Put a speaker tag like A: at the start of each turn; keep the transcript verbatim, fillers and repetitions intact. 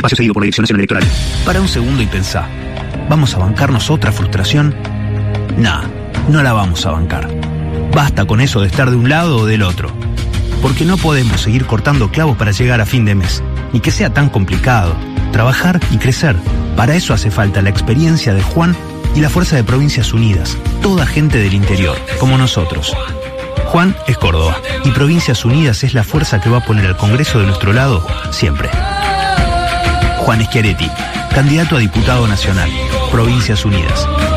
A: espacio cedido por la Dirección Nacional Electoral.
B: Para un segundo y pensá, ¿vamos a bancarnos otra frustración? Nah, no la vamos a bancar. Basta con eso de estar de un lado o del otro. Porque no podemos seguir cortando clavos para llegar a fin de mes. Ni que sea tan complicado. Trabajar y crecer. Para eso hace falta la experiencia de Juan y la fuerza de Provincias Unidas. Toda gente del interior, como nosotros. Juan es Córdoba y Provincias Unidas es la fuerza que va a poner al Congreso de nuestro lado siempre. Juan Schiaretti, candidato a diputado nacional, Provincias Unidas.